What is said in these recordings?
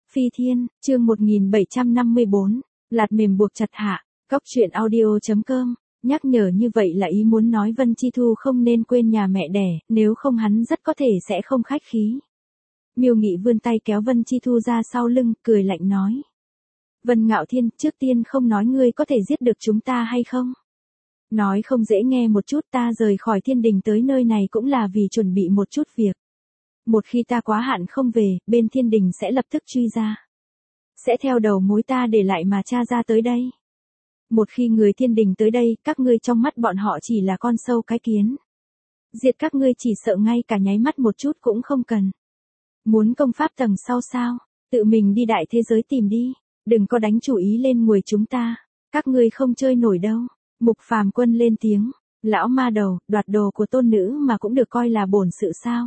Phi Thiên, chương 1754, lạt mềm buộc chặt hạ, góc truyện audio.com, nhắc nhở như vậy là ý muốn nói Vân Chi Thu không nên quên nhà mẹ đẻ, nếu không hắn rất có thể sẽ không khách khí. Miêu Nghị vươn tay kéo Vân Chi Thu ra sau lưng, cười lạnh nói. Vân Ngạo Thiên, trước tiên không nói ngươi có thể giết được chúng ta hay không? Nói không dễ nghe một chút, ta rời khỏi thiên đình tới nơi này cũng là vì chuẩn bị một chút việc. Một khi ta quá hạn không về, bên thiên đình sẽ lập tức truy ra. Sẽ theo đầu mối ta để lại mà tra ra tới đây. Một khi người thiên đình tới đây, các ngươi trong mắt bọn họ chỉ là con sâu cái kiến. Diệt các ngươi chỉ sợ ngay cả nháy mắt một chút cũng không cần. Muốn công pháp tầng sau sao, tự mình đi đại thế giới tìm đi, đừng có đánh chủ ý lên người chúng ta, các ngươi không chơi nổi đâu. Mục Phàm Quân lên tiếng, lão ma đầu, đoạt đồ của tôn nữ mà cũng được coi là bổn sự sao.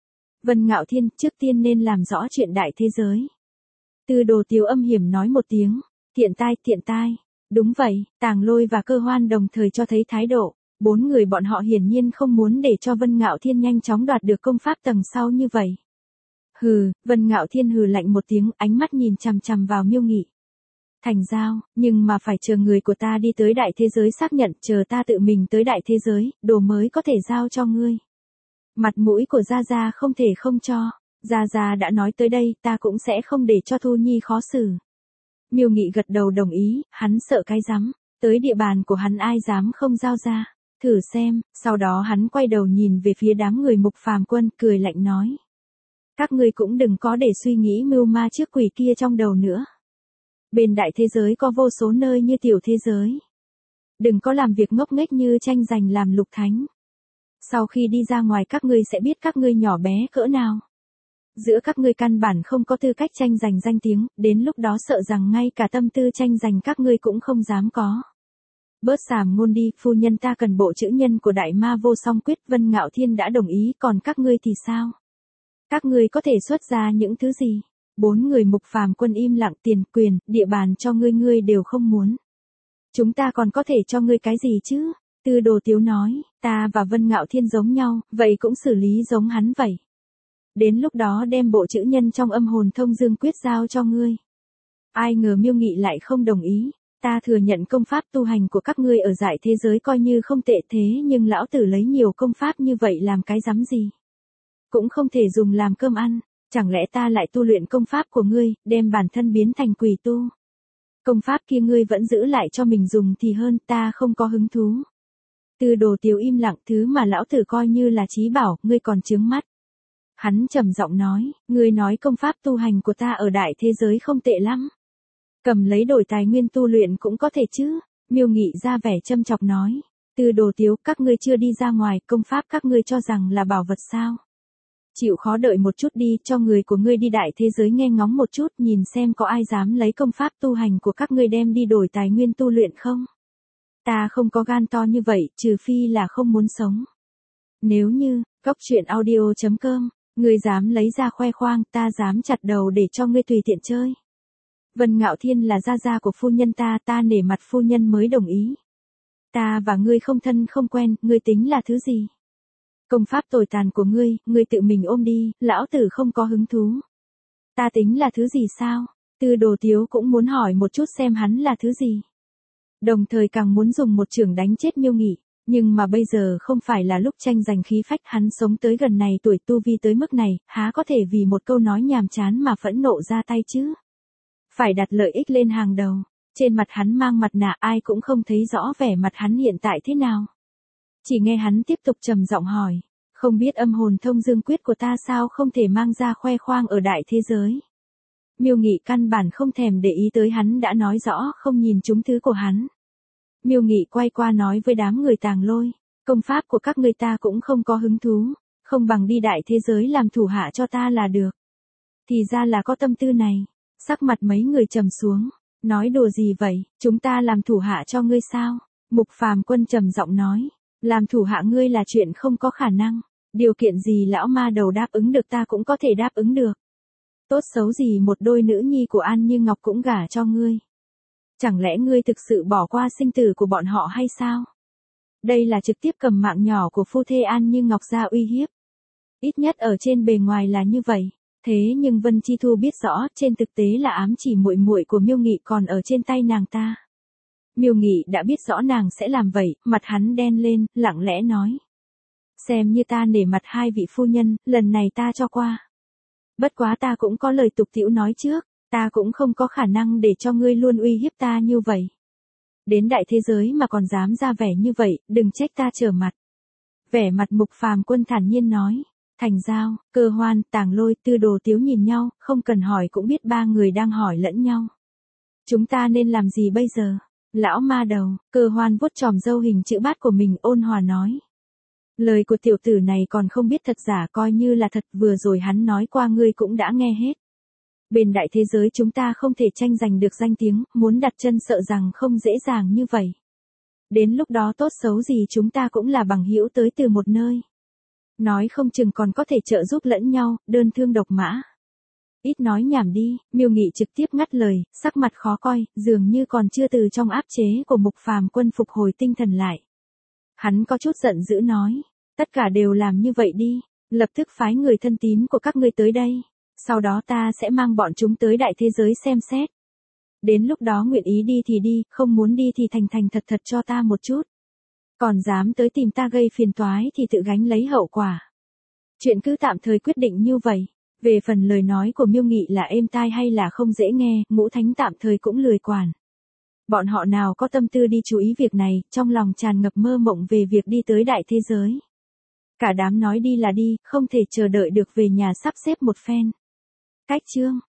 Vân Ngạo Thiên, trước tiên nên làm rõ chuyện đại thế giới. Tư Đồ Tiếu âm hiểm nói một tiếng, thiện tai. Đúng vậy, Tàng Lôi và Cơ Hoan đồng thời cho thấy thái độ, bốn người bọn họ hiển nhiên không muốn để cho Vân Ngạo Thiên nhanh chóng đoạt được công pháp tầng sau như vậy. Hừ, Vân Ngạo Thiên hừ lạnh một tiếng, ánh mắt nhìn chằm chằm vào Miêu Nghị. Thành giao, nhưng mà phải chờ người của ta đi tới đại thế giới xác nhận, chờ ta tự mình tới đại thế giới, đồ mới có thể giao cho ngươi. Mặt mũi của Gia Gia không thể không cho, Gia Gia đã nói tới đây, ta cũng sẽ không để cho Thu Nhi khó xử. Miêu Nghị gật đầu đồng ý, hắn sợ cái rắm, tới địa bàn của hắn ai dám không giao ra, thử xem, sau đó hắn quay đầu nhìn về phía đám người Mục Phàm Quân, cười lạnh nói. Các ngươi cũng đừng có để suy nghĩ mưu ma trước quỷ kia trong đầu nữa. Bên đại thế giới có vô số nơi như tiểu thế giới. Đừng có làm việc ngốc nghếch như tranh giành làm lục thánh. Sau khi đi ra ngoài các ngươi sẽ biết các ngươi nhỏ bé cỡ nào. Giữa các ngươi căn bản không có tư cách tranh giành danh tiếng, đến lúc đó sợ rằng ngay cả tâm tư tranh giành các ngươi cũng không dám có. Bớt xàm ngôn đi, phu nhân ta cần bộ chữ nhân của Đại Ma Vô Song Quyết. Vân Ngạo Thiên đã đồng ý, còn các ngươi thì sao? Các ngươi có thể xuất ra những thứ gì? Bốn người Mục Phàm Quân im lặng, tiền, quyền, địa bàn cho ngươi đều không muốn. Chúng ta còn có thể cho ngươi cái gì chứ? Tư Đồ Tiếu nói, ta và Vân Ngạo Thiên giống nhau, vậy cũng xử lý giống hắn vậy. Đến lúc đó đem bộ chữ nhân trong Âm Hồn Thông Dương Quyết giao cho ngươi. Ai ngờ Miêu Nghị lại không đồng ý, ta thừa nhận công pháp tu hành của các ngươi ở dải thế giới coi như không tệ, thế nhưng lão tử lấy nhiều công pháp như vậy làm cái rắm gì? Cũng không thể dùng làm cơm ăn, chẳng lẽ ta lại tu luyện công pháp của ngươi, đem bản thân biến thành quỷ tu? Công pháp kia ngươi vẫn giữ lại cho mình dùng thì hơn, ta không có hứng thú. Tư Đồ Tiếu im lặng, thứ mà lão tử coi như là chí bảo, ngươi còn chướng mắt. Hắn trầm giọng nói, ngươi nói công pháp tu hành của ta ở đại thế giới không tệ lắm. Cầm lấy đổi tài nguyên tu luyện cũng có thể chứ. Miêu Nghị ra vẻ châm chọc nói. Tư Đồ Tiếu, các ngươi chưa đi ra ngoài, công pháp các ngươi cho rằng là bảo vật sao? Chịu khó đợi một chút đi, cho người của ngươi đi đại thế giới nghe ngóng một chút, nhìn xem có ai dám lấy công pháp tu hành của các ngươi đem đi đổi tài nguyên tu luyện không? Ta không có gan to như vậy, trừ phi là không muốn sống. Nếu như, góc truyện audio.com, ngươi dám lấy ra khoe khoang, ta dám chặt đầu để cho ngươi tùy tiện chơi. Vân Ngạo Thiên là gia gia của phu nhân ta nể mặt phu nhân mới đồng ý. Ta và ngươi không thân không quen, ngươi tính là thứ gì? Công pháp tồi tàn của ngươi tự mình ôm đi, lão tử không có hứng thú. Ta tính là thứ gì sao? Tư Đồ Tiếu cũng muốn hỏi một chút xem hắn là thứ gì. Đồng thời càng muốn dùng một chưởng đánh chết Miêu Nghị, nhưng mà bây giờ không phải là lúc tranh giành khí phách, hắn sống tới gần này tuổi, tu vi tới mức này, há có thể vì một câu nói nhàm chán mà phẫn nộ ra tay chứ? Phải đặt lợi ích lên hàng đầu. Trên mặt hắn mang mặt nạ, ai cũng không thấy rõ vẻ mặt hắn hiện tại thế nào. Chỉ nghe hắn tiếp tục trầm giọng hỏi, không biết Âm Hồn Thông Dương Quyết của ta sao không thể mang ra khoe khoang ở đại thế giới? Miêu Nghị căn bản không thèm để ý tới hắn đã nói rõ không nhìn trúng thứ của hắn. Miêu Nghị quay qua nói với đám người Tàng Lôi, công pháp của các ngươi ta cũng không có hứng thú, không bằng đi đại thế giới làm thủ hạ cho ta là được. Thì ra là có tâm tư này, sắc mặt mấy người trầm xuống, nói đùa gì vậy, chúng ta làm thủ hạ cho ngươi sao? Mục Phàm Quân trầm giọng nói, làm thủ hạ ngươi là chuyện không có khả năng, điều kiện gì lão ma đầu đáp ứng được ta cũng có thể đáp ứng được. Tốt xấu gì một đôi nữ nhi của An Như Ngọc cũng gả cho ngươi. Chẳng lẽ ngươi thực sự bỏ qua sinh tử của bọn họ hay sao? Đây là trực tiếp cầm mạng nhỏ của phu thê An Như Ngọc ra uy hiếp. Ít nhất ở trên bề ngoài là như vậy. Thế nhưng Vân Chi Thu biết rõ, trên thực tế là ám chỉ muội muội của Miêu Nghị còn ở trên tay nàng ta. Miêu Nghị đã biết rõ nàng sẽ làm vậy, mặt hắn đen lên, lặng lẽ nói. Xem như ta nể mặt hai vị phu nhân, lần này ta cho qua. Bất quá ta cũng có lời tục tĩu nói trước, ta cũng không có khả năng để cho ngươi luôn uy hiếp ta như vậy. Đến đại thế giới mà còn dám ra vẻ như vậy, đừng trách ta trở mặt. Vẻ mặt Mục Phàm Quân thản nhiên nói. Thành Giao, Cơ Hoan, Tàng Lôi, Tư Đồ Tiếu nhìn nhau, không cần hỏi cũng biết ba người đang hỏi lẫn nhau. Chúng ta nên làm gì bây giờ? Lão ma đầu, Cơ Hoan vuốt chòm râu hình chữ bát của mình ôn hòa nói. Lời của tiểu tử này còn không biết thật giả coi như là thật, vừa rồi hắn nói qua ngươi cũng đã nghe hết. Bên đại thế giới chúng ta không thể tranh giành được danh tiếng, muốn đặt chân sợ rằng không dễ dàng như vậy. Đến lúc đó tốt xấu gì chúng ta cũng là bằng hữu tới từ một nơi. Nói không chừng còn có thể trợ giúp lẫn nhau, đơn thương độc mã. Ít nói nhảm đi, Miêu Nghị trực tiếp ngắt lời, sắc mặt khó coi, dường như còn chưa từ trong áp chế của Mục Phàm Quân phục hồi tinh thần lại. Hắn có chút giận dữ nói, tất cả đều làm như vậy đi, lập tức phái người thân tín của các ngươi tới đây, sau đó ta sẽ mang bọn chúng tới đại thế giới xem xét. Đến lúc đó nguyện ý đi thì đi, không muốn đi thì thành thành thật thật cho ta một chút. Còn dám tới tìm ta gây phiền toái thì tự gánh lấy hậu quả. Chuyện cứ tạm thời quyết định như vậy. Về phần lời nói của Miêu Nghị là êm tai hay là không dễ nghe, Ngũ Thánh tạm thời cũng lười quản. Bọn họ nào có tâm tư đi chú ý việc này, trong lòng tràn ngập mơ mộng về việc đi tới đại thế giới. Cả đám nói đi là đi, không thể chờ đợi được về nhà sắp xếp một phen. Cách chương